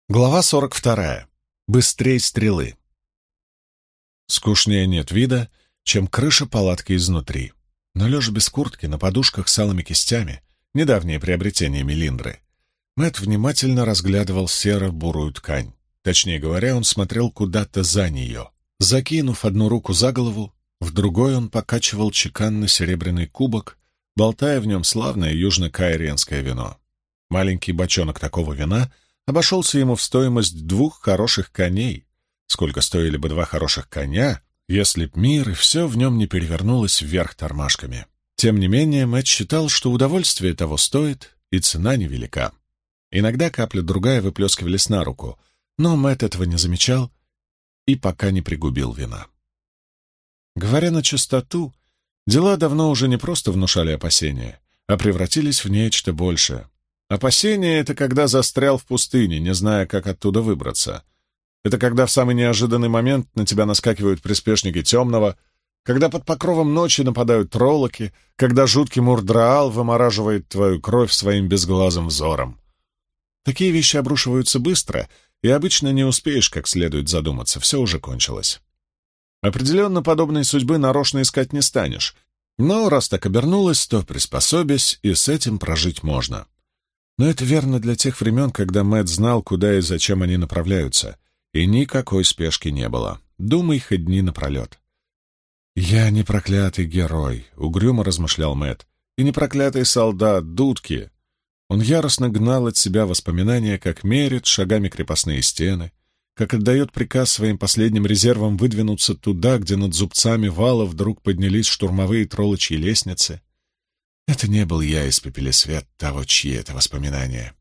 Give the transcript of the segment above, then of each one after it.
Глава 42. Быстрей стрелы. Скучнее нет вида, чем крыша палатки изнутри. Но лежа без куртки, на подушках с алыми кистями, недавнее приобретение Мелиндры, Мэтт внимательно разглядывал серо-бурую ткань. Точнее говоря, он смотрел куда-то за нее. Закинув одну руку за голову, в другой он покачивал чеканно-серебряный кубок, болтая в нем славное южно-кайренское вино. Маленький бочонок такого вина обошелся ему в стоимость 2 хороших коней. Сколько стоили бы 2 хороших коня, если б мир и все в нем не перевернулось вверх тормашками. Тем не менее, Мэтт считал, что удовольствие того стоит, и цена невелика. Иногда капля-другая выплескивались на руку, но Мэтт этого не замечал и пока не пригубил вина. Говоря на чистоту, дела давно уже не просто внушали опасения, а превратились в нечто большее. Опасение — это когда застрял в пустыне, не зная, как оттуда выбраться. Это когда в самый неожиданный момент на тебя наскакивают приспешники темного, когда под покровом ночи нападают троллоки, когда жуткий Мурдраал вымораживает твою кровь своим безглазым взором. Такие вещи обрушиваются быстро, и обычно не успеешь как следует задуматься, все уже кончилось. Определенно подобной судьбы нарочно искать не станешь, но раз так обернулось, то приспособись, и с этим прожить можно. Но это верно для тех времен, когда Мэтт знал, куда и зачем они направляются, и никакой спешки не было. Думай хоть дни напролет. «Я не проклятый герой», — угрюмо размышлял Мэтт, — «и не проклятый солдат, дудки». Он яростно гнал от себя воспоминания, как мерит шагами крепостные стены, как отдает приказ своим последним резервам выдвинуться туда, где над зубцами вала вдруг поднялись штурмовые троллочьи лестницы. Это не был я, испепели свет того, чьи это воспоминания.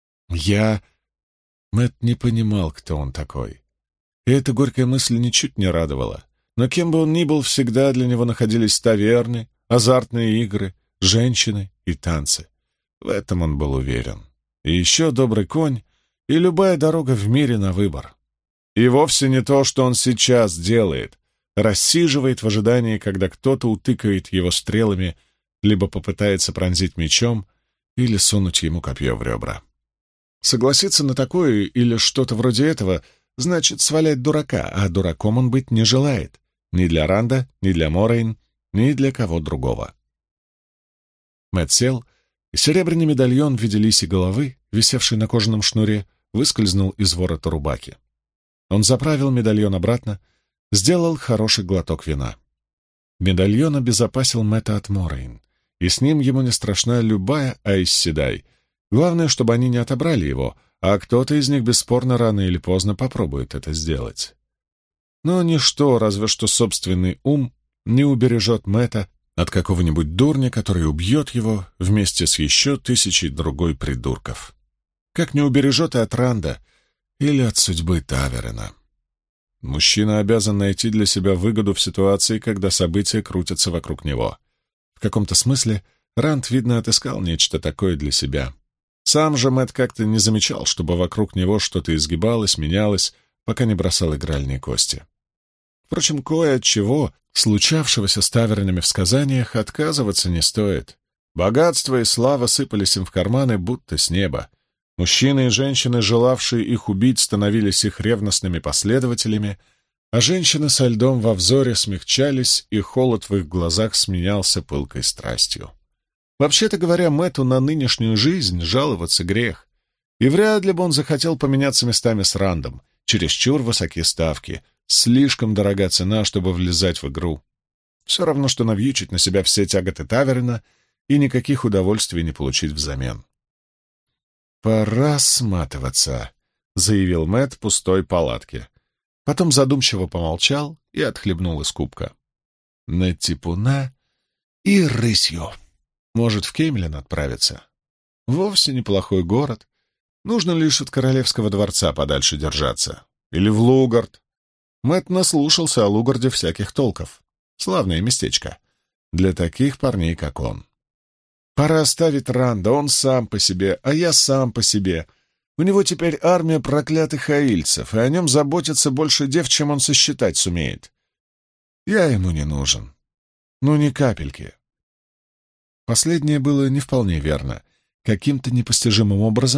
Мэтт не понимал, кто он такой. И эта горькая мысль ничуть не радовала. Но кем бы он ни был, всегда для него находились таверны, азартные игры, женщины и танцы. В этом он был уверен. И еще добрый конь, и любая дорога в мире на выбор. И вовсе не то, что он сейчас делает. Рассиживает в ожидании, когда кто-то утыкает его стрелами, либо попытается пронзить мечом или сунуть ему копье в ребра. Согласиться на такое или что-то вроде этого значит свалять дурака, а дураком он быть не желает. Ни для Ранда, ни для Морейн, ни для кого другого. Мэтт сел, и серебряный медальон в виде лисьей головы, висевший на кожаном шнуре, выскользнул из ворота рубахи. Он заправил медальон обратно, сделал хороший глоток вина. Медальон обезопасил Мэтта от Морейн, и с ним ему не страшна любая Айс Седай. Главное, чтобы они не отобрали его, а кто-то из них бесспорно рано или поздно попробует это сделать. Но ничто, разве что собственный ум, не убережет Мэтта от какого-нибудь дурня, который убьет его вместе с еще 1000 другой придурков. Как не убережет и от Ранда или от судьбы Таверена. Мужчина обязан найти для себя выгоду в ситуации, когда события крутятся вокруг него. В каком-то смысле Ранд, видно, отыскал нечто такое для себя. Сам же Мэтт как-то не замечал, чтобы вокруг него что-то изгибалось, менялось, пока не бросал игральные кости. Впрочем, кое от чего, случавшегося с тавернами в сказаниях, отказываться не стоит. Богатство и слава сыпались им в карманы, будто с неба. Мужчины и женщины, желавшие их убить, становились их ревностными последователями, а женщины со льдом во взоре смягчались, и холод в их глазах сменялся пылкой страстью. Вообще-то говоря, Мэтту на нынешнюю жизнь жаловаться грех, и вряд ли бы он захотел поменяться местами с Рандом. Чересчур высокие ставки, слишком дорога цена, чтобы влезать в игру. Все равно, что навьючить на себя все тяготы таверна и никаких удовольствий не получить взамен. «Пора сматываться», — заявил Мэтт пустой палатке. Потом задумчиво помолчал и отхлебнул из кубка. «На типуна и рысью. Может, в Кеймлин отправиться? Вовсе неплохой город. Нужно лишь от королевского дворца подальше держаться. Или в Лугард. Мэтт наслушался о Лугарде всяких толков. Славное местечко. Для таких парней, как он. Пора оставить Ранда, он сам по себе, а я сам по себе. У него теперь армия проклятых аильцев, и о нем заботится больше дев, чем он сосчитать сумеет. Я ему не нужен. Ну, ни капельки». Последнее было не вполне верно. Каким-то непостижимым образом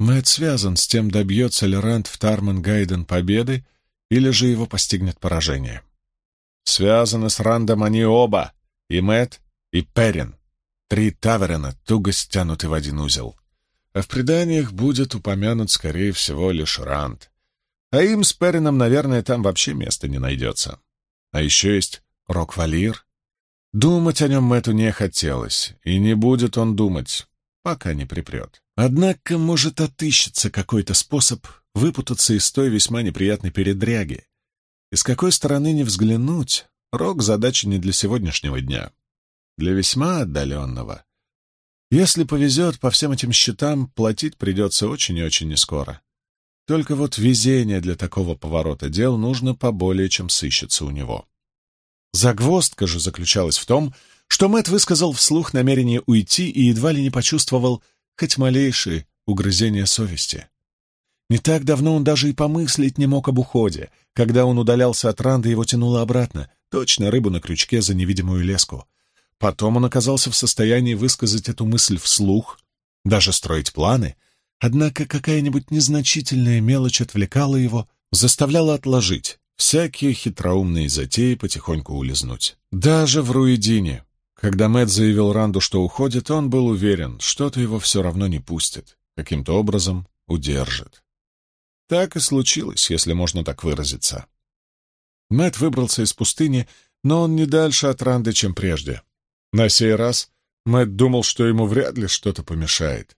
Мэтт связан с тем, добьется ли Ранд в Тармангайден победы, или же его постигнет поражение. Связаны с Рандом они оба, и Мэтт, и Перин. 3 таверена туго стянуты в один узел. А в преданиях будет упомянут, скорее всего, лишь Ранд. А им с Перином, наверное, там вообще места не найдется. А еще есть Рок-Валир. Думать о нем Мэтту не хотелось, и не будет он думать, пока не припрет. Однако, может, отыщется какой-то способ выпутаться из той весьма неприятной передряги. И с какой стороны не взглянуть, Рок — задача не для сегодняшнего дня, для весьма отдаленного. Если повезет, по всем этим счетам платить придется очень и очень нескоро. Только вот везение для такого поворота дел нужно поболее, чем сыщется у него. Загвоздка же заключалась в том, что Мэтт высказал вслух намерение уйти и едва ли не почувствовал хоть малейшие угрызения совести. Не так давно он даже и помыслить не мог об уходе. Когда он удалялся от Ранда, его тянуло обратно, точно рыбу на крючке за невидимую леску. Потом он оказался в состоянии высказать эту мысль вслух, даже строить планы, однако какая-нибудь незначительная мелочь отвлекала его, заставляла отложить всякие хитроумные затеи, потихоньку улизнуть. Даже в Руидине, когда Мэтт заявил Ранду, что уходит, он был уверен, что-то его все равно не пустит, каким-то образом удержит. Так и случилось, если можно так выразиться. Мэтт выбрался из пустыни, но он не дальше от Ранда, чем прежде. На сей раз Мэтт думал, что ему вряд ли что-то помешает.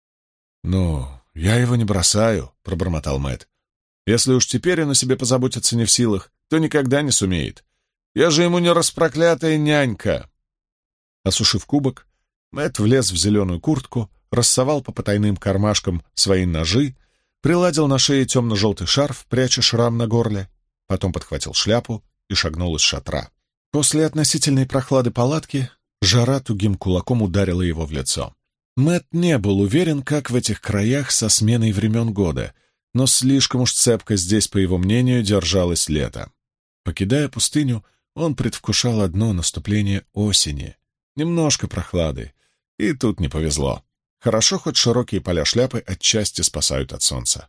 «Ну, я его не бросаю», — пробормотал Мэтт. «Если уж теперь он о себе позаботиться не в силах, то никогда не сумеет. Я же ему не распроклятая нянька». Осушив кубок, Мэтт влез в зеленую куртку, рассовал по потайным кармашкам свои ножи, приладил на шее темно-желтый шарф, пряча шрам на горле, потом подхватил шляпу и шагнул из шатра. После относительной прохлады палатки жара тугим кулаком ударила его в лицо. Мэтт не был уверен, как в этих краях со сменой времен года, но слишком уж цепко здесь, по его мнению, держалось лето. Покидая пустыню, он предвкушал одно наступление осени, немножко прохлады, и тут не повезло. Хорошо, хоть широкие поля шляпы отчасти спасают от солнца.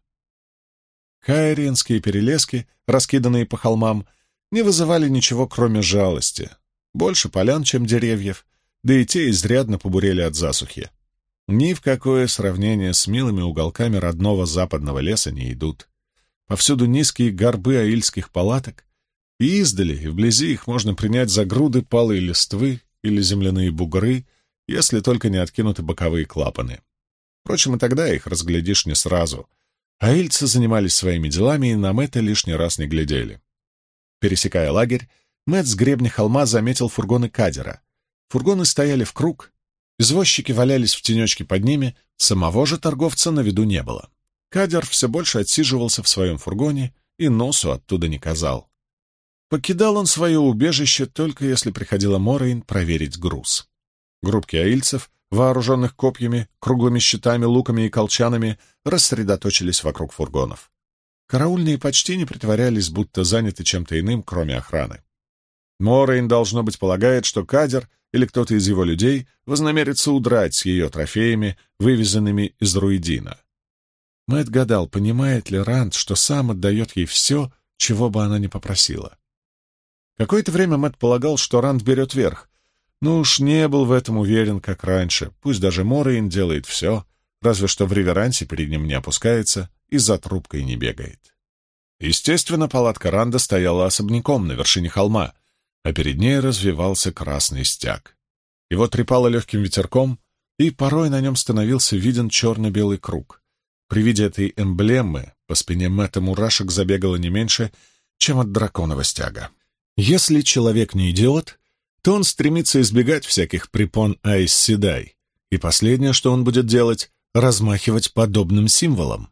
Кайриенские перелески, раскиданные по холмам, не вызывали ничего, кроме жалости. Больше полян, чем деревьев, да и те изрядно побурели от засухи. Ни в какое сравнение с милыми уголками родного западного леса не идут. Повсюду низкие горбы аильских палаток, и издали, и вблизи их можно принять за груды палой листвы или земляные бугры, если только не откинуты боковые клапаны. Впрочем, и тогда их разглядишь не сразу. Аильцы занимались своими делами и на Мэтта лишний раз не глядели. Пересекая лагерь, Мэтт с гребня холма заметил фургоны Кадера. Фургоны стояли в круг, извозчики валялись в тенечке под ними, самого же торговца на виду не было. Кадер все больше отсиживался в своем фургоне и носу оттуда не казал. Покидал он свое убежище только если приходила Морейн проверить груз. Группки аильцев, вооруженных копьями, круглыми щитами, луками и колчанами, рассредоточились вокруг фургонов. Караульные почти не притворялись, будто заняты чем-то иным, кроме охраны. Морейн, должно быть, полагает, что Кадер или кто-то из его людей вознамерится удрать с ее трофеями, вывезенными из Руидина. Мэтт гадал, понимает ли Ранд, что сам отдает ей все, чего бы она ни попросила. Какое-то время Мэтт полагал, что Ранд берет верх, но уж не был в этом уверен, как раньше. Пусть даже Морейн делает все, разве что в реверансе перед ним не опускается и за трубкой не бегает. Естественно, палатка Ранда стояла особняком на вершине холма, а перед ней развивался красный стяг. Его трепало легким ветерком, и порой на нем становился виден черно-белый круг. При виде этой эмблемы по спине Мэтта мурашек забегало не меньше, чем от драконового стяга. Если человек не идиот, то он стремится избегать всяких препон Аис Седай, и последнее, что он будет делать, размахивать подобным символом.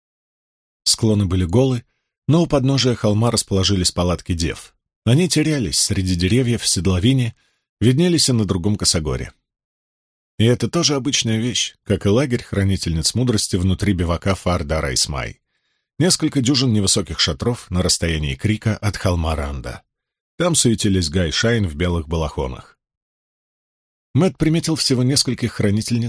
Склоны были голы, но у подножия холма расположились палатки дев. Они терялись среди деревьев в седловине, виднелись и на другом косогоре. И это тоже обычная вещь, как и лагерь хранительниц мудрости внутри бивака Фаардара Исмай. Несколько дюжин невысоких шатров на расстоянии крика от холма Ранда. Там суетились Гай Шайн в белых балахонах. Мэтт приметил всего нескольких хранительниц,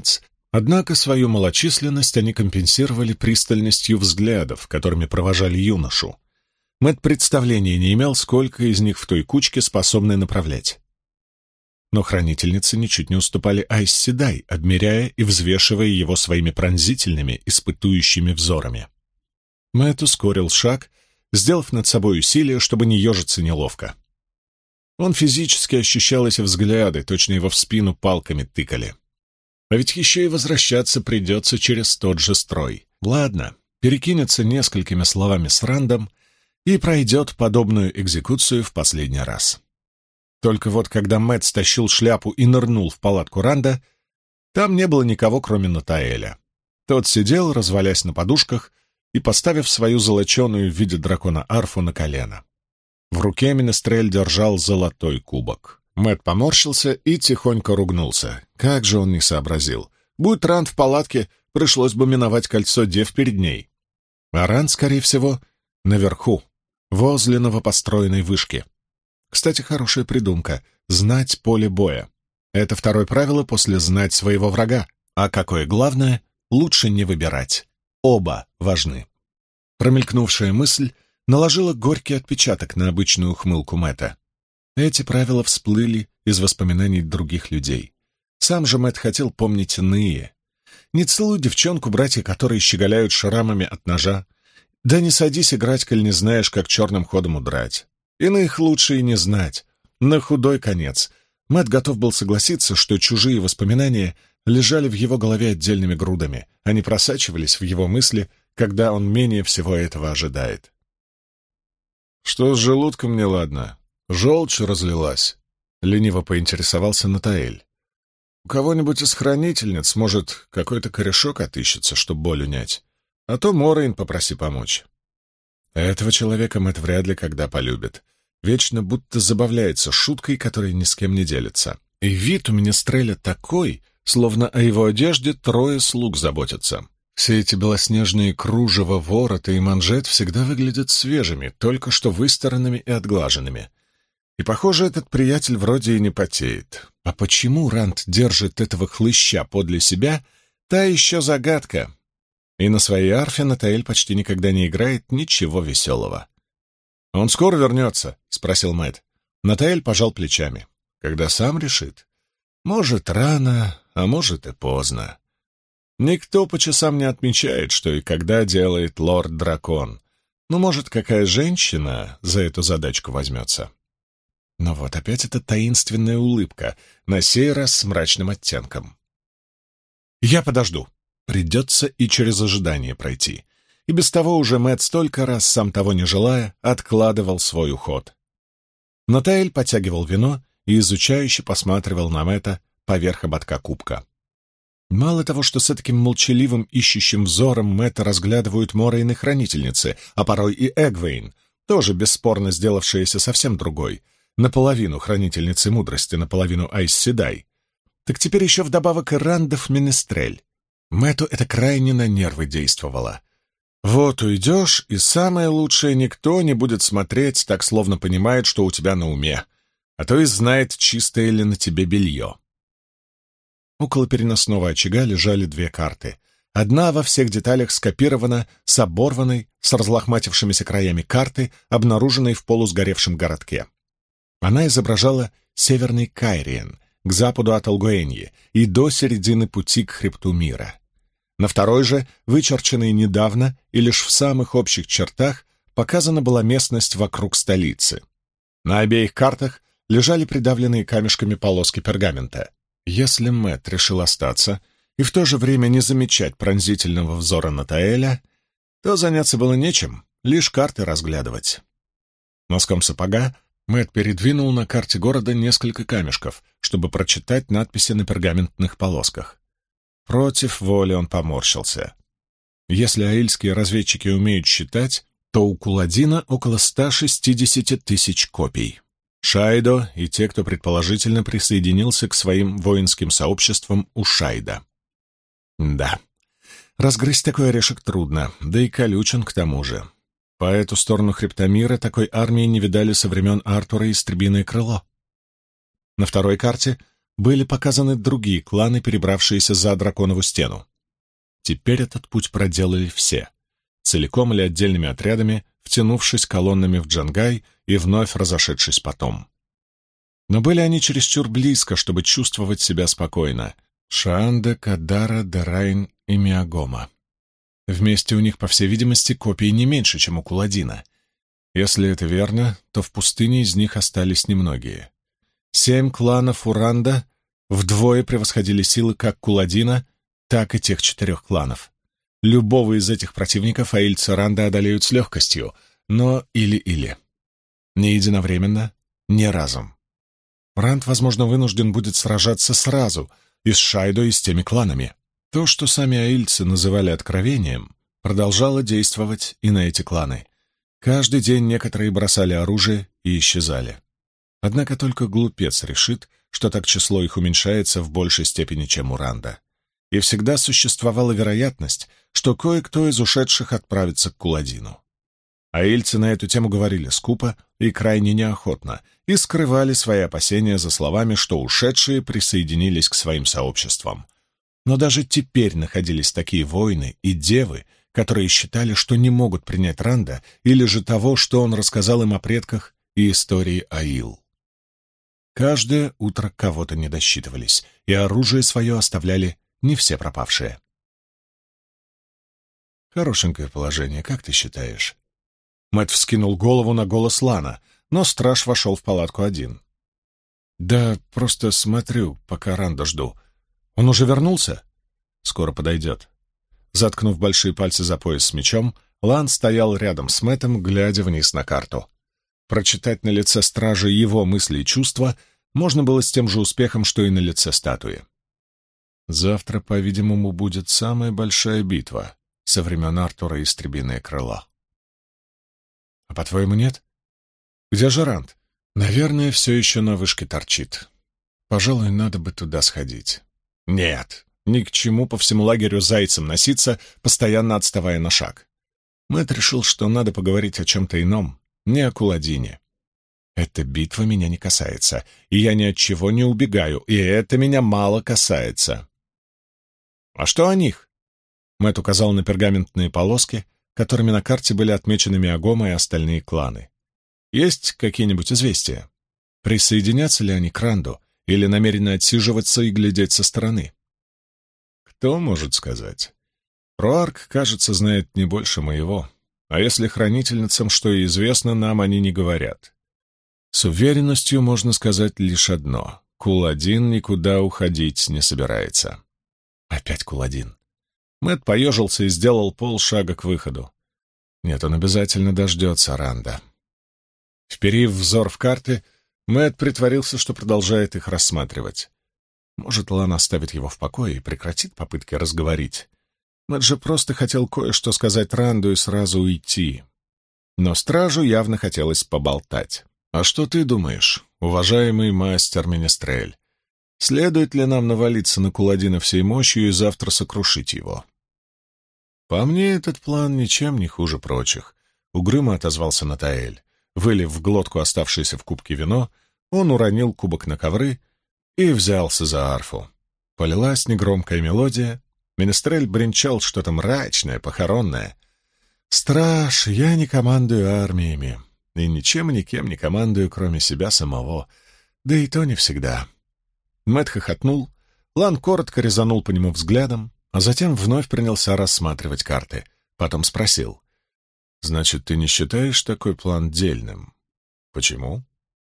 Однако свою малочисленность они компенсировали пристальностью взглядов, которыми провожали юношу. Мэтт представления не имел, сколько из них в той кучке способны направлять. Но хранительницы ничуть не уступали Айс Седай, обмеряя и взвешивая его своими пронзительными, испытующими взорами. Мэтт ускорил шаг, сделав над собой усилие, чтобы не ежиться неловко. Он физически ощущал эти взгляды, точно его в спину палками тыкали. А ведь еще и возвращаться придется через тот же строй. Ладно, перекинется несколькими словами с Рандом и пройдет подобную экзекуцию в последний раз. Только вот когда Мэтт стащил шляпу и нырнул в палатку Ранда, там не было никого, кроме Натаэля. Тот сидел, развалясь на подушках и поставив свою золоченую в виде дракона арфу на колено. В руке Менестрель держал золотой кубок. Мэтт поморщился и тихонько ругнулся. Как же он не сообразил. Будь Ранд в палатке, пришлось бы миновать кольцо дев перед ней. А Ранд, скорее всего, наверху, возле новопостроенной вышки. Кстати, хорошая придумка — знать поле боя. Это второе правило после «знать своего врага». А какое главное, лучше не выбирать. Оба важны. Промелькнувшая мысль наложила горький отпечаток на обычную ухмылку Мэтта. Эти правила всплыли из воспоминаний других людей. Сам же Мэтт хотел помнить иные. Не целуй девчонку, братья которые щеголяют шрамами от ножа. Да не садись играть, коль не знаешь, как черным ходом удрать. Иных лучше и не знать. На худой конец. Мэтт готов был согласиться, что чужие воспоминания лежали в его голове отдельными грудами, они просачивались в его мысли, когда он менее всего этого ожидает. «Что с желудком неладно? Желчь разлилась?» — лениво поинтересовался Натаэль. «У кого-нибудь из хранительниц, может, какой-то корешок отыщется, чтоб боль унять? А то Морейн попроси помочь». Этого человека Мэтт вряд ли когда полюбит. Вечно будто забавляется шуткой, которой ни с кем не делится. И вид у Менестреля такой, словно о его одежде трое слуг заботятся. Все эти белоснежные кружева, ворота и манжет всегда выглядят свежими, только что выстиранными и отглаженными. И, похоже, этот приятель вроде и не потеет. А почему Ранд держит этого хлыща подле себя, та еще загадка. И на своей арфе Натаэль почти никогда не играет ничего веселого. «Он скоро вернется?» — спросил Мэтт. Натаэль пожал плечами. «Когда сам решит. Может, рано, а может и поздно. Никто по часам не отмечает, что и когда делает лорд-дракон. Но, может, какая женщина за эту задачку возьмется?» Но вот опять эта таинственная улыбка, на сей раз с мрачным оттенком. «Я подожду. Придется и через ожидание пройти». И без того уже Мэтт столько раз, сам того не желая, откладывал свой уход. Натаэль потягивал вино и изучающе посматривал на Мэтта поверх ободка кубка. Мало того, что с таким молчаливым ищущим взором Мэтта разглядывают Морейн и хранительницы, а порой и Эгвейн, тоже бесспорно сделавшаяся совсем другой, наполовину хранительницы мудрости, наполовину Айс Седай, так теперь еще вдобавок и Рандов Менестрель. Мэтту это крайне на нервы действовало. Вот уйдешь, и самое лучшее, никто не будет смотреть, так словно понимает, что у тебя на уме, а то и знает, чистое ли на тебе белье. Около переносного очага лежали две карты. Одна во всех деталях скопирована с оборванной, с разлохматившимися краями карты, обнаруженной в полусгоревшем городке. Она изображала северный Кайриен, к западу от Алгуэньи и до середины пути к хребту мира. На второй же, вычерченной недавно и лишь в самых общих чертах, показана была местность вокруг столицы. На обеих картах лежали придавленные камешками полоски пергамента. Если Мэтт решил остаться и в то же время не замечать пронзительного взора Натаэля, то заняться было нечем, лишь карты разглядывать. Носком сапога Мэтт передвинул на карте города несколько камешков, чтобы прочитать надписи на пергаментных полосках. Против воли он поморщился. Если аильские разведчики умеют считать, то у Куладина около 160 тысяч копий. Шайдо и те, кто предположительно присоединился к своим воинским сообществам у Шайда. Да, разгрызть такой орешек трудно, да и колючен к тому же. По эту сторону хребта мира такой армии не видали со времен Артура и Истребиное крыло. На второй карте были показаны другие кланы, перебравшиеся за Драконову стену. Теперь этот путь проделали все, целиком или отдельными отрядами, втянувшись колоннами в Джангай и вновь разошедшись потом. Но были они чересчур близко, чтобы чувствовать себя спокойно. Шаанда, Кадара, Дарайн и Миагома. Вместе у них, по всей видимости, копий не меньше, чем у Куладина. Если это верно, то в пустыне из них остались немногие. 7 кланов Уранда вдвое превосходили силы как Куладина, так и тех 4 кланов. Любого из этих противников аильцы Ранда одолеют с легкостью, но или-или. Не единовременно, не разом. Ранд, возможно, вынужден будет сражаться сразу и с Шайдо, и с теми кланами. То, что сами аильцы называли откровением, продолжало действовать и на эти кланы. Каждый день некоторые бросали оружие и исчезали. Однако только глупец решит, что так число их уменьшается в большей степени, чем у Ранда. И всегда существовала вероятность, что кое-кто из ушедших отправится к Куладину. Аильцы на эту тему говорили скупо и крайне неохотно, и скрывали свои опасения за словами, что ушедшие присоединились к своим сообществам. Но даже теперь находились такие воины и девы, которые считали, что не могут принять Ранда или же того, что он рассказал им о предках и истории Аил. Каждое утро кого-то не досчитывались, и оружие свое оставляли не все пропавшие. Хорошенькое положение, как ты считаешь? Мэтт вскинул голову на голос Лана, но страж вошел в палатку один. Да, просто смотрю, пока Ранда жду. Он уже вернулся? Скоро подойдет. Заткнув большие пальцы за пояс с мечом, Лан стоял рядом с Мэттом, глядя вниз на карту. Прочитать на лице стража его мысли и чувства можно было с тем же успехом, что и на лице статуи. Завтра, по-видимому, будет самая большая битва со времен Артура и Истребиное крыло. А по-твоему, нет? Где же Ранд? Наверное, все еще на вышке торчит. Пожалуй, надо бы туда сходить. Нет, ни к чему по всему лагерю зайцем носиться, постоянно отставая на шаг. Мэтт решил, что надо поговорить о чем-то ином, не о Куладине. Эта битва меня не касается, и я ни от чего не убегаю, и это меня мало касается. А что о них? Мэтт указал на пергаментные полоски, которыми на карте были отмечены Миагома и остальные кланы. Есть какие-нибудь известия? Присоединятся ли они к Ранду или намерены отсиживаться и глядеть со стороны? Кто может сказать? Роарк, кажется, знает не больше моего, а если хранительницам что и известно, нам они не говорят. С уверенностью можно сказать лишь одно — Куладин никуда уходить не собирается. Опять Куладин. Мэтт поежился и сделал полшага к выходу. Нет, он обязательно дождется Ранда. Вперив взор в карты, Мэтт притворился, что продолжает их рассматривать. Может, Лан оставит его в покое и прекратит попытки разговорить. Мэтт же просто хотел кое-что сказать Ранду и сразу уйти. Но стражу явно хотелось поболтать. «А что ты думаешь, уважаемый мастер Менестрель? Следует ли нам навалиться на Куладина всей мощью и завтра сокрушить его?» «По мне, этот план ничем не хуже прочих», — угрюмо отозвался Натаэль. Вылив в глотку оставшееся в кубке вино, он уронил кубок на ковры и взялся за арфу. Полилась негромкая мелодия, Менестрель бренчал что-то мрачное, похоронное. «Страж, я не командую армиями, и ничем и никем не командую, кроме себя самого, да и то не всегда». Мэтт хохотнул, Лан коротко резанул по нему взглядом, а затем вновь принялся рассматривать карты. Потом спросил: «Значит, ты не считаешь такой план дельным? Почему?»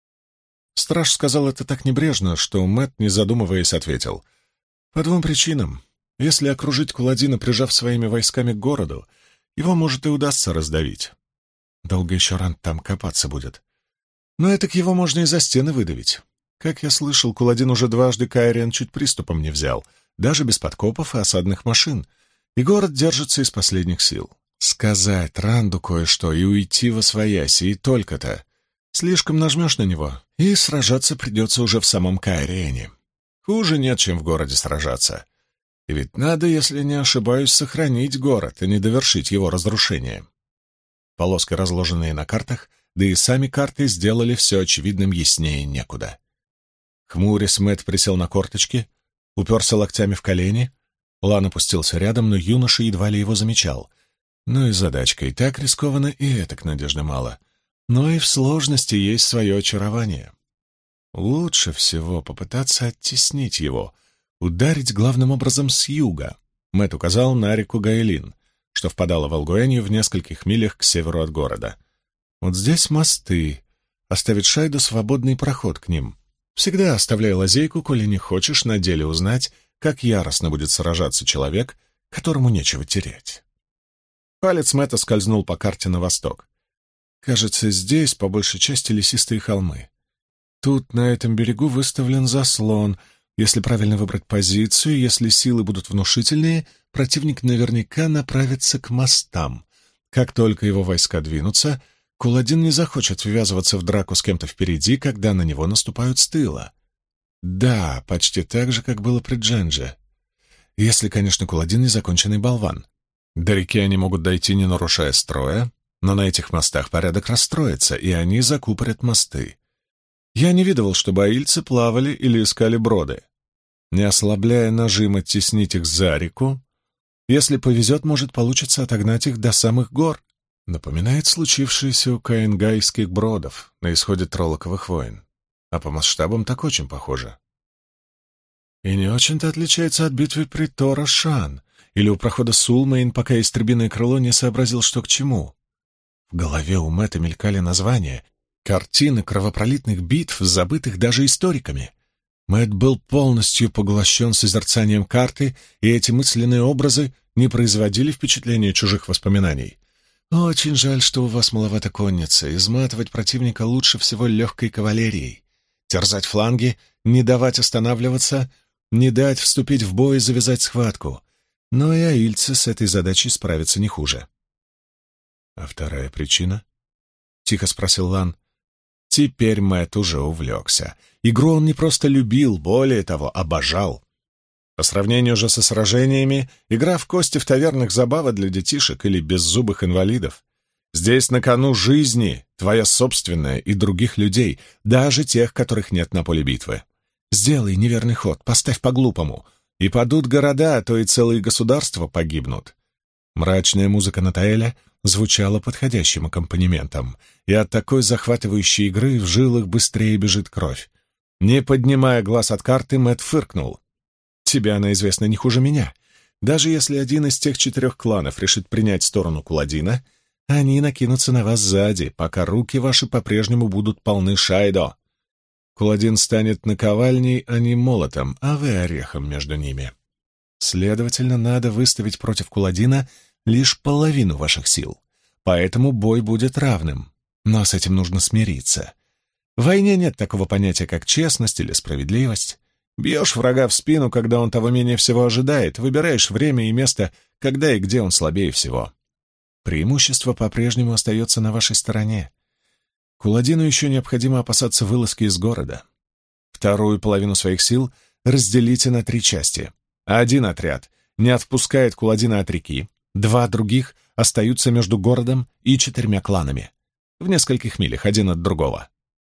Страж сказал это так небрежно, что Мэтт, не задумываясь, ответил: «По 2 причинам. Если окружить Куладина, прижав своими войсками к городу, его, может, и удастся раздавить. Долго еще Ранд там копаться будет. Но этак его можно и за стены выдавить. Как я слышал, Куладин уже дважды Кайриан чуть приступом не взял, даже без подкопов и осадных машин, и город держится из последних сил. Сказать Ранду кое-что и уйти восвояси, и только-то. Слишком нажмешь на него, и сражаться придется уже в самом Кайриане. Хуже нет, чем в городе сражаться. И ведь надо, если не ошибаюсь, сохранить город, а не довершить его разрушение». Полоски, разложенные на картах, да и сами карты сделали все очевидным яснее некуда. Хмурясь, Мэтт присел на корточки, уперся локтями в колени. Лан опустился рядом, но юноша едва ли его замечал. Ну и задачка, и так рискованно, и этак надежды мало. Но и в сложности есть свое очарование. Лучше всего попытаться оттеснить его, ударить главным образом с юга. Мэтт указал на реку Гайлин, что впадала в Алгуэнью в нескольких милях к северу от города. Вот здесь мосты. Оставить Шайду свободный проход к ним. Всегда оставляй лазейку, коли не хочешь на деле узнать, как яростно будет сражаться человек, которому нечего терять. Палец Мэтта скользнул по карте на восток. Кажется, здесь по большей части лесистые холмы. Тут, на этом берегу, выставлен заслон. Если правильно выбрать позицию, если силы будут внушительные, противник наверняка направится к мостам. Как только его войска двинутся, Куладин не захочет ввязываться в драку с кем-то впереди, когда на него наступают с тыла. Да, почти так же, как было при Джендже. Если, конечно, Куладин не законченный болван. До реки они могут дойти, не нарушая строя, но на этих мостах порядок расстроится, и они закупорят мосты. Я не видывал, чтобы аильцы плавали или искали броды. Не ослабляя нажим оттеснить их за реку, если повезет, может получиться отогнать их до самых гор. Напоминает случившееся у каингайских бродов на исходе Троллоковых войн. А по масштабам так очень похоже. И не очень-то отличается от битвы при Тора-Шан или у прохода Сулмейн, пока истребиное крыло не сообразил, что к чему. В голове у Мэтта мелькали названия, картины кровопролитных битв, забытых даже историками. Мэтт был полностью поглощен созерцанием карты, и эти мысленные образы не производили впечатления чужих воспоминаний. Очень жаль, что у вас маловато конницы. Изматывать противника лучше всего легкой кавалерией. Терзать фланги, не давать останавливаться, не дать вступить в бой и завязать схватку. Но и аильцы с этой задачей справятся не хуже. — А вторая причина? — тихо спросил Лан. Теперь Мэтт уже увлекся. Игру он не просто любил, более того, обожал. По сравнению же со сражениями, игра в кости в тавернах — забава для детишек или беззубых инвалидов. Здесь на кону жизни, твоя собственная и других людей, даже тех, которых нет на поле битвы. Сделай неверный ход, поставь по-глупому, и падут города, а то и целые государства погибнут. Мрачная музыка Натаэля звучала подходящим аккомпанементом, и от такой захватывающей игры в жилах быстрее бежит кровь. Не поднимая глаз от карты, Мэтт фыркнул. Тебе она известна не хуже меня. Даже если один из тех 4 кланов решит принять сторону Куладина, они накинутся на вас сзади, пока руки ваши по-прежнему будут полны Шайдо. Куладин станет наковальней, а не молотом, а вы орехом между ними. Следовательно, надо выставить против Куладина лишь половину ваших сил. Поэтому бой будет равным. Но с этим нужно смириться. В войне нет такого понятия, как честность или справедливость. Бьешь врага в спину, когда он того менее всего ожидает, выбираешь время и место, когда и где он слабее всего. Преимущество по-прежнему остается на вашей стороне. Куладину еще необходимо опасаться вылазки из города. Вторую половину своих сил разделите на 3 части. Один отряд не отпускает Куладина от реки, 2 других остаются между городом и 4 кланами, в нескольких милях один от другого.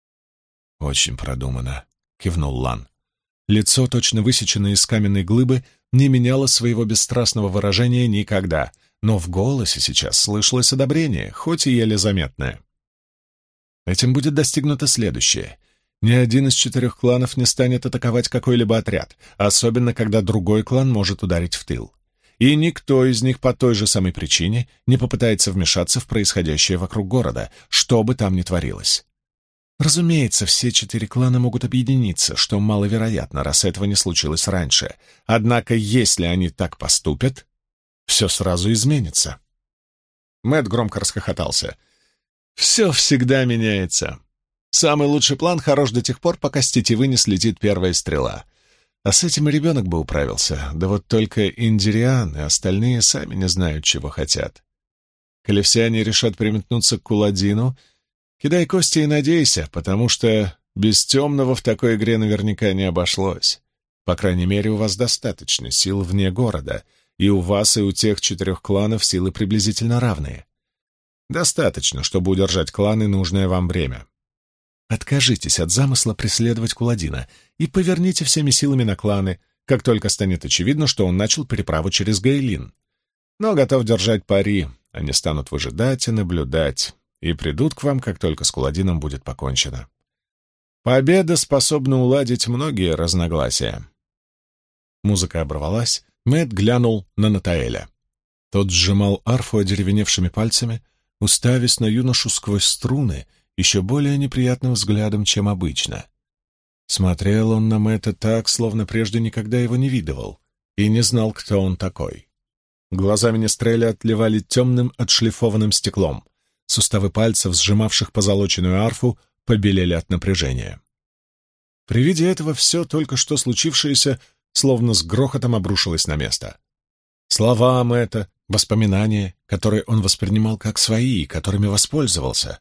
«Очень продуманно», — кивнул Лан. Лицо, точно высеченное из каменной глыбы, не меняло своего бесстрастного выражения никогда, но в голосе сейчас слышалось одобрение, хоть и еле заметное. Этим будет достигнуто следующее. Ни один из 4 кланов не станет атаковать какой-либо отряд, особенно когда другой клан может ударить в тыл. И никто из них по той же самой причине не попытается вмешаться в происходящее вокруг города, что бы там ни творилось. Разумеется, все 4 клана могут объединиться, что маловероятно, раз этого не случилось раньше. Однако, если они так поступят, все сразу изменится. Мэтт громко расхохотался. «Все всегда меняется. Самый лучший план хорош до тех пор, пока с тетивы не слетит первая стрела. А с этим и ребенок бы управился. Да вот только Индириан и остальные сами не знают, чего хотят. Коли все они решат приметнуться к Куладину, кидай кости и надейся, потому что без темного в такой игре наверняка не обошлось. По крайней мере, у вас достаточно сил вне города, и у вас, и у тех 4 кланов силы приблизительно равные. Достаточно, чтобы удержать кланы нужное вам время. Откажитесь от замысла преследовать Куладина и поверните всеми силами на кланы, как только станет очевидно, что он начал переправу через Гейлин. Но готов держать пари, они станут выжидать и наблюдать, и придут к вам, как только с Куладином будет покончено. Победа способна уладить многие разногласия. Музыка оборвалась, Мэтт глянул на Натаэля. Тот сжимал арфу одеревеневшими пальцами, уставясь на юношу сквозь струны, еще более неприятным взглядом, чем обычно. Смотрел он на Мэтта так, словно прежде никогда его не видывал, и не знал, кто он такой. Глаза Министреля отливали темным отшлифованным стеклом. Суставы пальцев, сжимавших позолоченную арфу, побелели от напряжения. При виде этого все только что случившееся словно с грохотом обрушилось на место. Слова Мэтта, воспоминания, которые он воспринимал как свои, которыми воспользовался.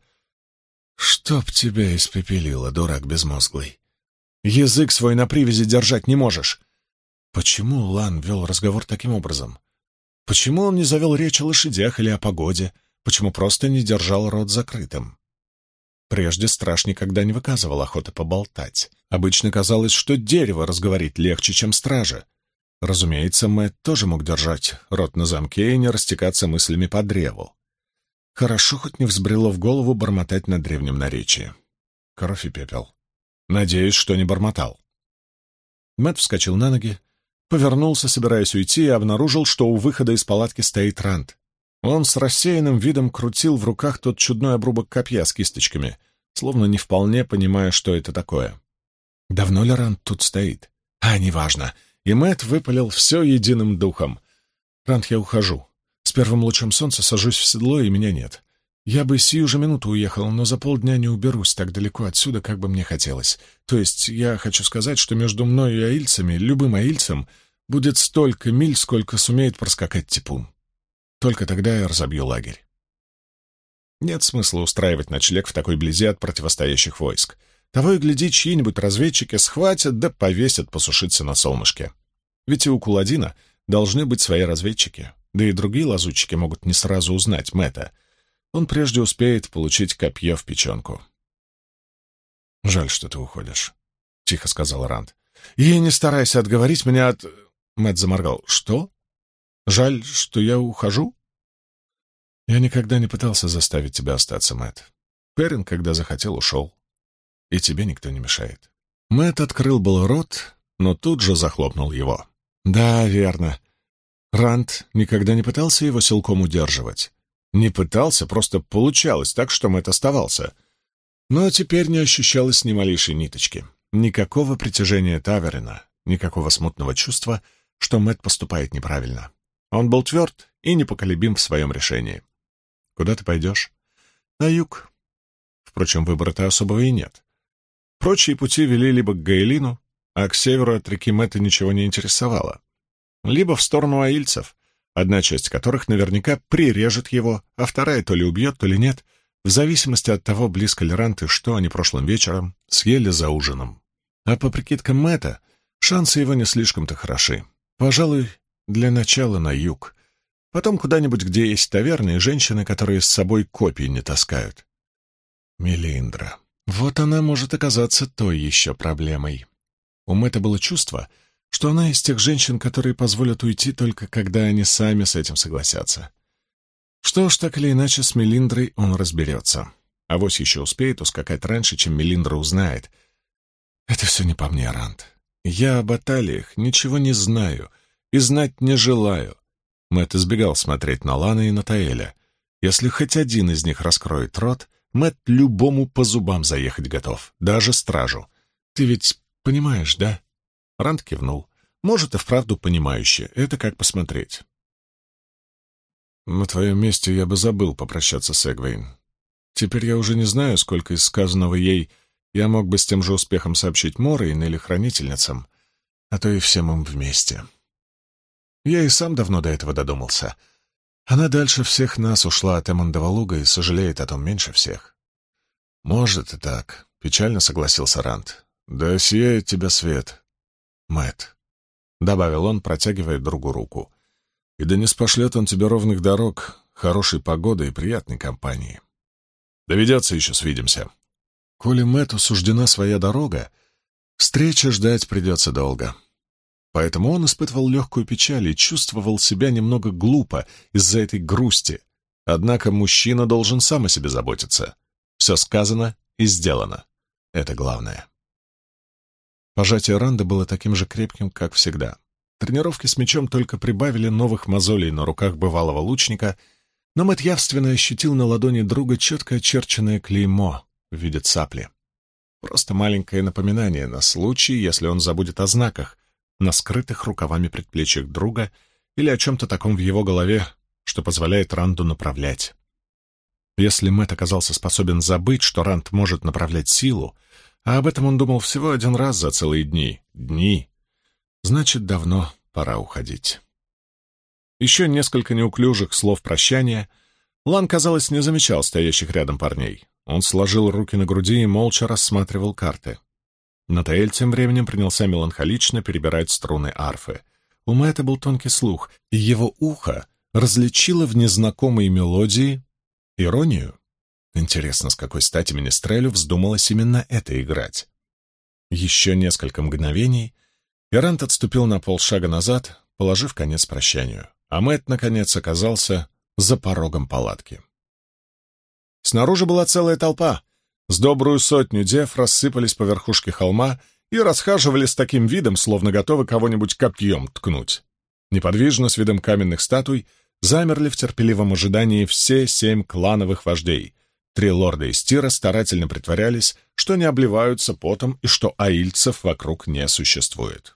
«Чтоб тебя испепелило, дурак безмозглый! Язык свой на привязи держать не можешь!» Почему Лан вел разговор таким образом? Почему он не завел речь о лошадях или о погоде? Почему просто не держал рот закрытым? Прежде страж никогда не выказывал охоты поболтать. Обычно казалось, что дерево разговорить легче, чем стража. Разумеется, Мэтт тоже мог держать рот на замке и не растекаться мыслями по древу. Хорошо хоть не взбрело в голову бормотать на древнем наречии. Кровь и пепел. Надеюсь, что не бормотал. Мэтт вскочил на ноги, повернулся, собираясь уйти, и обнаружил, что у выхода из палатки стоит Ранд. Он с рассеянным видом крутил в руках тот чудной обрубок копья с кисточками, словно не вполне понимая, что это такое. Давно ли Ранд тут стоит? Неважно. И Мэтт выпалил все единым духом. «Ранд, я ухожу. С первым лучом солнца сажусь в седло, и меня нет. Я бы сию же минуту уехал, но за полдня не уберусь так далеко отсюда, как бы мне хотелось. То есть я хочу сказать, что между мной и аильцами, любым аильцем, будет столько миль, сколько сумеет проскакать типун. Только тогда я разобью лагерь. Нет смысла устраивать ночлег в такой близи от противостоящих войск. Того и гляди, чьи-нибудь разведчики схватят да повесят посушиться на солнышке. Ведь и у Куладина должны быть свои разведчики, да и другие лазутчики могут не сразу узнать Мэтта. Он прежде успеет получить копье в печенку. «Жаль, что ты уходишь», — тихо сказал Ранд. «И не старайся отговорить меня от...» Мэтт заморгал. «Что? Жаль, что я ухожу?» «Я никогда не пытался заставить тебя остаться, Мэтт. Перин, когда захотел, ушел. И тебе никто не мешает». Мэтт открыл был рот, но тут же захлопнул его. «Да, верно. Ранд никогда не пытался его силком удерживать. Не пытался, просто получалось так, что Мэтт оставался. Но теперь не ощущалось ни малейшей ниточки, никакого притяжения Таверина, никакого смутного чувства, что Мэтт поступает неправильно. Он был тверд и непоколебим в своем решении. «Куда ты пойдешь?» «На юг». Впрочем, выбора-то особого и нет. Прочие пути вели либо к Гейлину, а к северу от реки Мэтта ничего не интересовало, либо в сторону аильцев, одна часть которых наверняка прирежет его, а вторая то ли убьет, то ли нет, в зависимости от того, близко ли Ранд и что они прошлым вечером съели за ужином. А по прикидкам Мэтта, шансы его не слишком-то хороши. Пожалуй, для начала на юг. Потом куда-нибудь, где есть таверны и женщины, которые с собой копий не таскают. Мелиндра. Вот она может оказаться той еще проблемой. У Мэтта было чувство, что она из тех женщин, которые позволят уйти только когда они сами с этим согласятся. Что ж, так или иначе, с Мелиндрой он разберется. Авось еще успеет ускакать раньше, чем Мелиндра узнает. Это все не по мне, Ранд. Я об Аталиях ничего не знаю и знать не желаю. Мэтт избегал смотреть на Лана и Натаэля. Если хоть один из них раскроет рот, Мэтт любому по зубам заехать готов, даже стражу. Ты ведь понимаешь, да? Ранд кивнул. Может, и вправду понимающе. Это как посмотреть. На твоем месте я бы забыл попрощаться с Эгвейн. Теперь я уже не знаю, сколько из сказанного ей я мог бы с тем же успехом сообщить Морейн или хранительницам, а то и всем им вместе. Я и сам давно до этого додумался. Она дальше всех нас ушла от Эммондова луга и сожалеет о том меньше всех. Может и так, — печально согласился Ранд. Да сияет тебя свет, Мэтт, — добавил он, протягивая другу руку. И да не спошлет он тебе ровных дорог, хорошей погоды и приятной компании. Доведется еще свидимся. Коли Мэтту суждена своя дорога, встречи ждать придется долго. Поэтому он испытывал легкую печаль и чувствовал себя немного глупо из-за этой грусти. Однако мужчина должен сам о себе заботиться. Все сказано и сделано. Это главное. Пожатие Ранда было таким же крепким, как всегда. Тренировки с мечом только прибавили новых мозолей на руках бывалого лучника, но Мэтт явственно ощутил на ладони друга четко очерченное клеймо в виде цапли. Просто маленькое напоминание на случай, если он забудет о знаках, на скрытых рукавами предплечьях друга или о чем-то таком в его голове, что позволяет Ранду направлять. Если Мэтт оказался способен забыть, что Ранд может направлять силу, а об этом он думал всего один раз за целые дни, значит, давно пора уходить. Еще несколько неуклюжих слов прощания. Лан, казалось, не замечал стоящих рядом парней. Он сложил руки на груди и молча рассматривал карты. Натаэль тем временем принялся меланхолично перебирать струны арфы. У Мэтта был тонкий слух, и его ухо различило в незнакомой мелодии иронию. Интересно, с какой стати Менестрелю вздумалось именно это играть? Еще несколько мгновений, и Ранд отступил на полшага назад, положив конец прощанию, а Мэтт, наконец, оказался за порогом палатки. Снаружи была целая толпа. С добрую сотню дев рассыпались по верхушке холма и расхаживали с таким видом, словно готовы кого-нибудь копьем ткнуть. Неподвижно, с видом каменных статуй, замерли в терпеливом ожидании все 7 клановых вождей. 3 лорда из Тира старательно притворялись, что не обливаются потом и что аильцев вокруг не существует.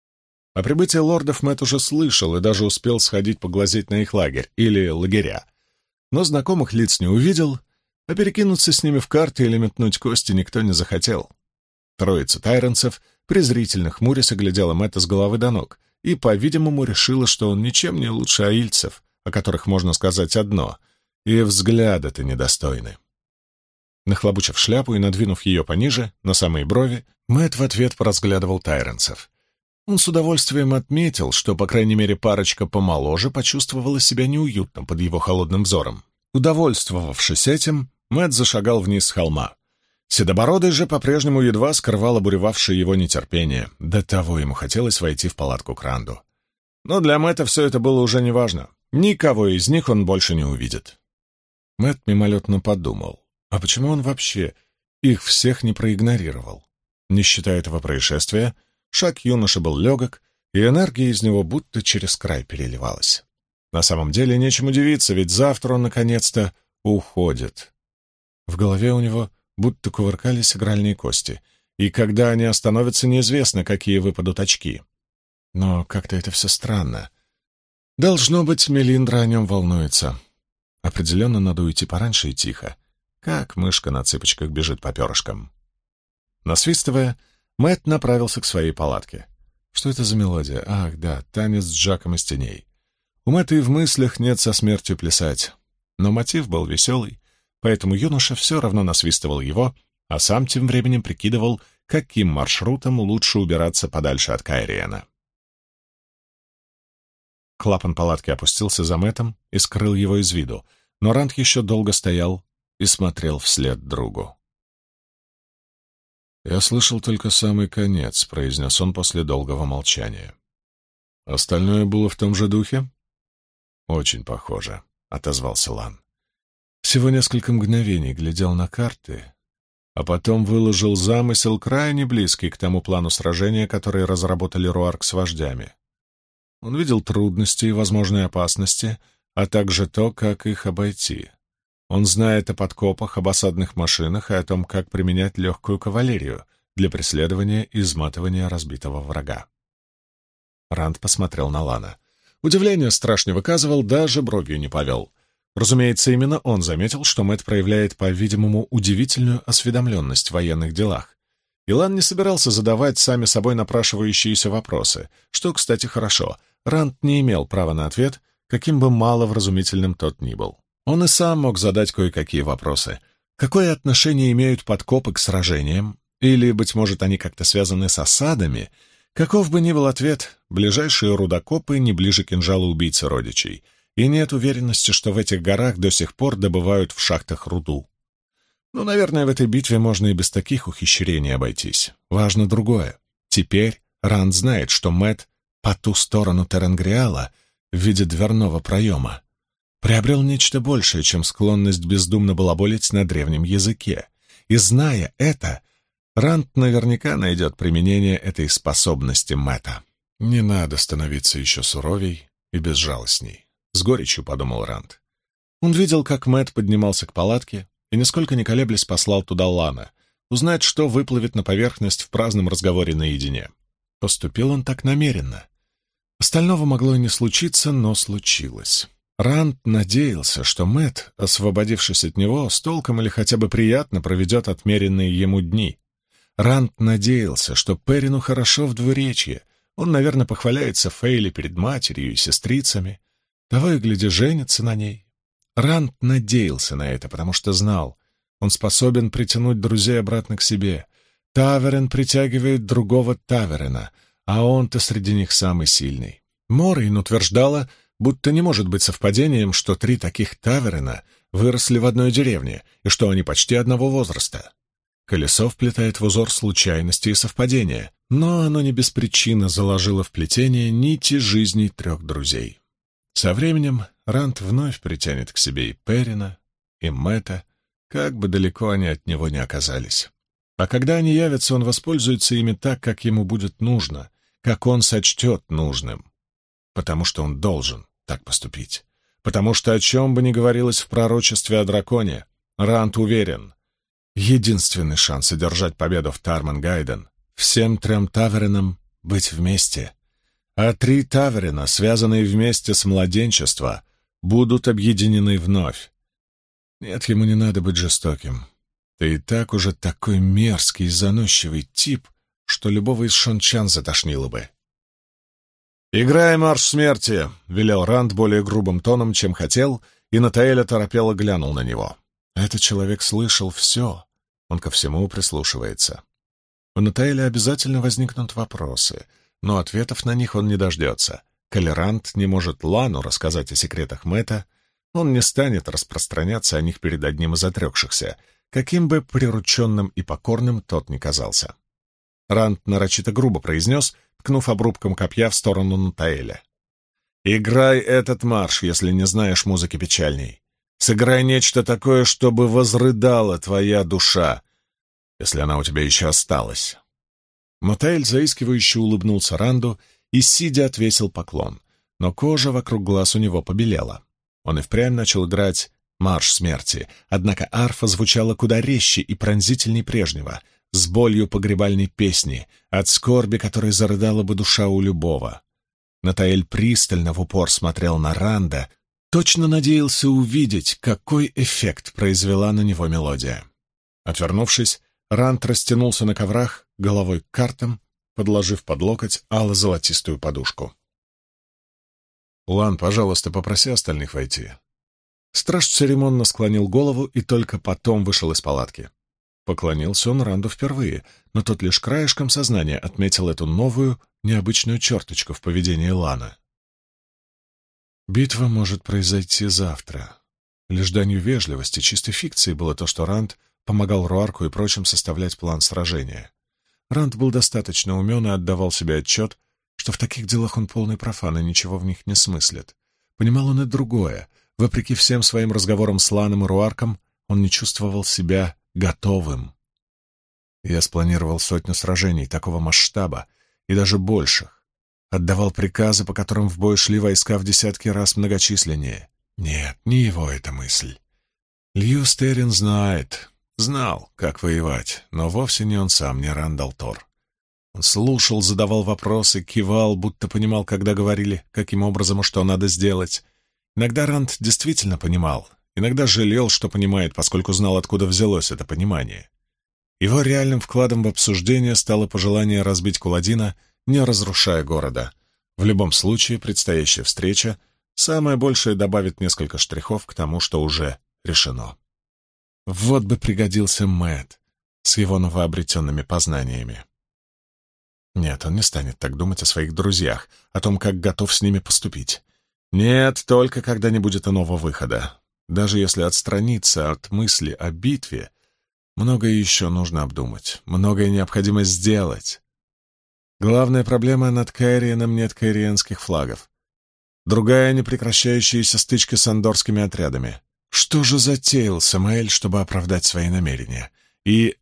О прибытии лордов Мэтт уже слышал и даже успел сходить поглазеть на их лагерь или лагеря. Но знакомых лиц не увидел, а перекинуться с ними в карты или метнуть кости никто не захотел. Троица тайронцев презрительно хмурясь оглядела Мэтта с головы до ног и, по-видимому, решила, что он ничем не лучше аильцев, о которых можно сказать одно, и взгляда-то недостойны. Нахлобучив шляпу и надвинув ее пониже, на самые брови, Мэтт в ответ поразглядывал тайронцев. Он с удовольствием отметил, что, по крайней мере, парочка помоложе почувствовала себя неуютно под его холодным взором. Удовольствовавшись этим, Мэтт зашагал вниз с холма. Седобородый же по-прежнему едва скрывал обуревавшее его нетерпение. До того ему хотелось войти в палатку к Ранду. Но для Мэтта все это было уже неважно. Никого из них он больше не увидит. Мэтт мимолетно подумал, а почему он вообще их всех не проигнорировал? Не считая этого происшествия, шаг юноши был легок, и энергия из него будто через край переливалась. На самом деле нечем удивиться, ведь завтра он наконец-то уходит. В голове у него будто кувыркались игральные кости, и когда они остановятся, неизвестно, какие выпадут очки. Но как-то это все странно. Должно быть, Мелиндра о нем волнуется. Определенно надо уйти пораньше и тихо, как мышка на цыпочках бежит по перышкам. Насвистывая, Мэтт направился к своей палатке. Что это за мелодия? Ах, да, танец с Джаком из теней. У Мэтта и в мыслях нет со смертью плясать. Но мотив был веселый, поэтому юноша все равно насвистывал его, а сам тем временем прикидывал, каким маршрутом лучше убираться подальше от Кайриена. Клапан палатки опустился за Мэттом и скрыл его из виду, но Ранд еще долго стоял и смотрел вслед другу. «Я слышал только самый конец», — произнес он после долгого молчания. «Остальное было в том же духе?» «Очень похоже», — отозвался Лан. Всего несколько мгновений глядел на карты, а потом выложил замысел, крайне близкий к тому плану сражения, который разработали Руарк с вождями. Он видел трудности и возможные опасности, а также то, как их обойти. Он знает о подкопах, об осадных машинах и о том, как применять легкую кавалерию для преследования и изматывания разбитого врага. Ранд посмотрел на Лана. Удивление страж не выказывал, даже бровью не повел. Разумеется, именно он заметил, что Мэтт проявляет, по-видимому, удивительную осведомленность в военных делах. И Лан не собирался задавать сами собой напрашивающиеся вопросы, что, кстати, хорошо. Ранд не имел права на ответ, каким бы маловразумительным тот ни был. Он и сам мог задать кое-какие вопросы. Какое отношение имеют подкопы к сражениям? Или, быть может, они как-то связаны с осадами? Каков бы ни был ответ, ближайшие рудокопы не ближе кинжала убийцы родичей, и нет уверенности, что в этих горах до сих пор добывают в шахтах руду. Ну, наверное, в этой битве можно и без таких ухищрений обойтись. Важно другое. Теперь Ранд знает, что Мэтт по ту сторону Теренгриала в виде дверного проема приобрел нечто большее, чем склонность бездумно балаболить на древнем языке. И, зная это, Ранд наверняка найдет применение этой способности Мэтта. «Не надо становиться еще суровей и безжалостней», — с горечью подумал Ранд. Он видел, как Мэтт поднимался к палатке, и, нисколько не колеблясь, послал туда Лана, узнать, что выплывет на поверхность в праздном разговоре наедине. Поступил он так намеренно. Остального могло и не случиться, но случилось. Ранд надеялся, что Мэтт, освободившись от него, с толком или хотя бы приятно проведет отмеренные ему дни. Ранд надеялся, что Перину хорошо в двуречье. Он, наверное, похваляется Фейли перед матерью и сестрицами. Того и гляди, женится на ней. Ранд надеялся на это, потому что знал, он способен притянуть друзей обратно к себе. Таверен притягивает другого Таверена, а он-то среди них самый сильный. Морейн утверждала, будто не может быть совпадением, что 3 таких Таверена выросли в одной деревне и что они почти одного возраста. Колесо вплетает в узор случайности и совпадения, но оно не без причины заложило в плетение нити жизней 3 друзей. Со временем Ранд вновь притянет к себе и Перина, и Мэтта, как бы далеко они от него ни оказались. А когда они явятся, он воспользуется ими так, как ему будет нужно, как он сочтет нужным. Потому что он должен так поступить. Потому что, о чем бы ни говорилось в пророчестве о драконе, Ранд уверен, единственный шанс одержать победу в Тармангайден — всем 3 Таверенам быть вместе. А 3 Таверена, связанные вместе с младенчества, будут объединены вновь. Нет, ему не надо быть жестоким. Ты и так уже такой мерзкий и заносчивый тип, что любого из шончан затошнило бы. «Играй марш смерти!» — велел Ранд более грубым тоном, чем хотел, и Натаэль оторопело глянул на него. Этот человек слышал все, он ко всему прислушивается. У Натаэля обязательно возникнут вопросы, но ответов на них он не дождется. Коли Ранд не может Лану рассказать о секретах Мэтта, он не станет распространяться о них перед одним из отрекшихся, каким бы прирученным и покорным тот ни казался. Ранд нарочито грубо произнес, ткнув обрубком копья в сторону Натаэля. «Играй этот марш, если не знаешь музыки печальней. Сыграй нечто такое, чтобы возрыдала твоя душа, если она у тебя еще осталась». Натаэль заискивающе улыбнулся Ранду и, сидя, отвесил поклон, но кожа вокруг глаз у него побелела. Он и впрямь начал играть «Марш смерти», однако арфа звучала куда резче и пронзительней прежнего, с болью погребальной песни, от скорби, которой зарыдала бы душа у любого. Натаэль пристально в упор смотрел на Ранда, точно надеялся увидеть, какой эффект произвела на него мелодия. Отвернувшись, Ранд растянулся на коврах, головой к картам, подложив под локоть ало-золотистую подушку. «Лан, пожалуйста, попроси остальных войти». Страж церемонно склонил голову и только потом вышел из палатки. Поклонился он Ранду впервые, но тот лишь краешком сознания отметил эту новую, необычную черточку в поведении Лана. Битва может произойти завтра. Лишь данью вежливости, чистой фикцией было то, что Ранд помогал Руарку и прочим составлять план сражения. Ранд был достаточно умен и отдавал себе отчет, что в таких делах он полный профан и ничего в них не смыслит. Понимал он и другое. Вопреки всем своим разговорам с Ланом и Руарком, он не чувствовал себя готовым. Я спланировал 100 сражений такого масштаба и даже больших. Отдавал приказы, по которым в бой шли войска в десятки раз многочисленнее. Нет, не его эта мысль. Льюс Террин знал, как воевать, но вовсе не он сам, не Ранд al'Тор. Он слушал, задавал вопросы, кивал, будто понимал, когда говорили, каким образом и что надо сделать. Иногда Ранд действительно понимал, иногда жалел, что понимает, поскольку знал, откуда взялось это понимание. Его реальным вкладом в обсуждение стало пожелание разбить Куладина, не разрушая города. В любом случае, предстоящая встреча самое большее добавит несколько штрихов к тому, что уже решено. Вот бы пригодился Мэтт с его новообретенными познаниями. Нет, он не станет так думать о своих друзьях, о том, как готов с ними поступить. Нет, только когда не будет иного выхода. Даже если отстраниться от мысли о битве, Многое еще нужно обдумать, многое необходимо сделать. Главная проблема — над Кайриеном нет кайриенских флагов. Другая — непрекращающаяся стычка с андорскими отрядами. Что же затеял Самаэль, чтобы оправдать свои намерения? И...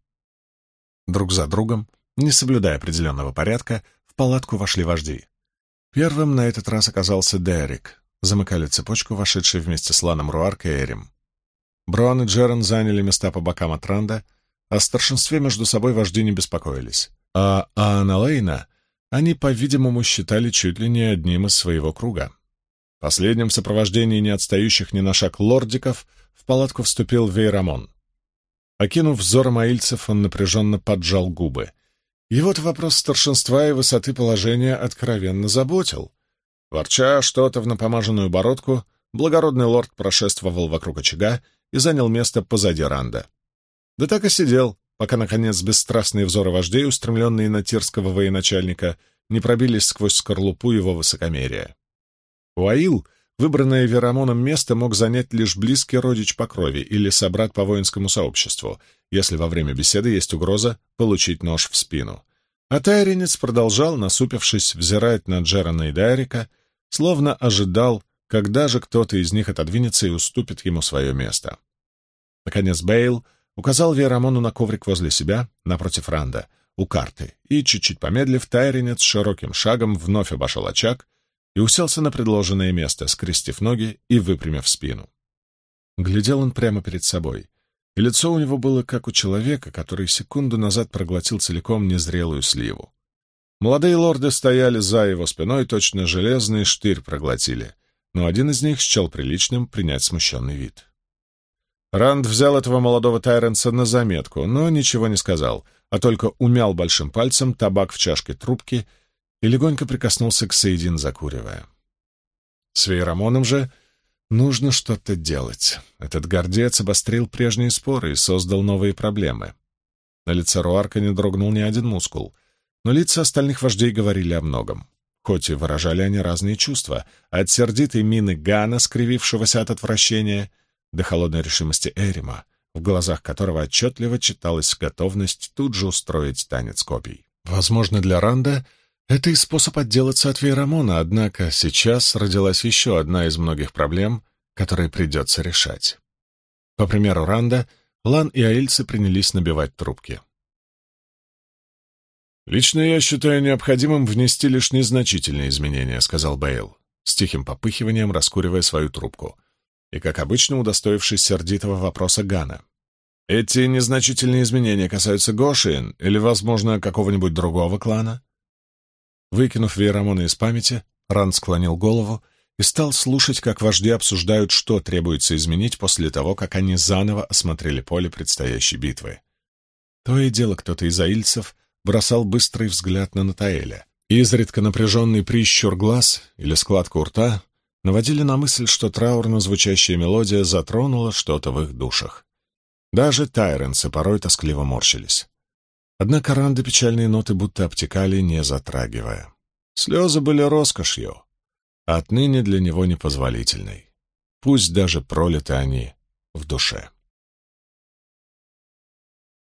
Друг за другом, не соблюдая определенного порядка, в палатку вошли вожди. Первым на этот раз оказался Дерек. Замыкали цепочку, вошедшие вместе с Ланом Руарк и Эрим. Броан и Джерон заняли места по бокам от Ранда, о старшинстве между собой вожди не беспокоились. А Аана Лейна они, по-видимому, считали чуть ли не одним из своего круга. Последним в сопровождении не отстающих ни на шаг лордиков в палатку вступил Вейрамон. Окинув взором аильцев, он напряженно поджал губы. Его-то вопрос старшинства и высоты положения откровенно заботил. Ворча что-то в напомаженную бородку, благородный лорд прошествовал вокруг очага и занял место позади Ранда. Да так и сидел, пока, наконец, бесстрастные взоры вождей, устремленные на тирского военачальника, не пробились сквозь скорлупу его высокомерия. У Аил выбранное Вейрамоном место мог занять лишь близкий родич по крови или собрат по воинскому сообществу, если во время беседы есть угроза получить нож в спину. А тайренец продолжал, насупившись, взирать на Джерона и Дайрика, словно ожидал, когда же кто-то из них отодвинется и уступит ему свое место. Наконец Бейл указал Вейрамону на коврик возле себя, напротив Ранда, у карты, и, чуть-чуть помедлив, тайренец широким шагом вновь обошел очаг и уселся на предложенное место, скрестив ноги и выпрямив спину. Глядел он прямо перед собой, и лицо у него было как у человека, который секунду назад проглотил целиком незрелую сливу. Молодые лорды стояли за его спиной, точно железный штырь проглотили, но один из них счел приличным принять смущенный вид. Ранд взял этого молодого тайренца на заметку, но ничего не сказал, а только умял большим пальцем табак в чашке трубки и легонько прикоснулся к Сейдин, закуривая. С Вейрамоном же нужно что-то делать. Этот гордец обострил прежние споры и создал новые проблемы. На лице Руарка не дрогнул ни один мускул, но лица остальных вождей говорили о многом. Хоть и выражали они разные чувства, от сердитой мины Гана, скривившегося от отвращения, до холодной решимости Эрима, в глазах которого отчетливо читалась готовность тут же устроить танец копий. Возможно, для Ранда это и способ отделаться от Вейрамона, однако сейчас родилась еще одна из многих проблем, которые придется решать. По примеру Ранда, Лан и аильцы принялись набивать трубки. «Лично я считаю необходимым внести лишь незначительные изменения», — сказал Бейл, с тихим попыхиванием раскуривая свою трубку, и, как обычно, удостоившись сердитого вопроса Гана. «Эти незначительные изменения касаются Гошиен или, возможно, какого-нибудь другого клана?» Выкинув Вейрамона из памяти, Ранд склонил голову и стал слушать, как вожди обсуждают, что требуется изменить после того, как они заново осмотрели поле предстоящей битвы. То и дело кто-то из аильцев бросал быстрый взгляд на Натаэля. Изредка напряженный прищур глаз или складка у рта наводили на мысль, что траурно звучащая мелодия затронула что-то в их душах. Даже тайренцы порой тоскливо морщились. Однако Ранда печальные ноты будто обтекали, не затрагивая. Слезы были роскошью, а отныне для него непозволительной. Пусть даже пролиты они в душе.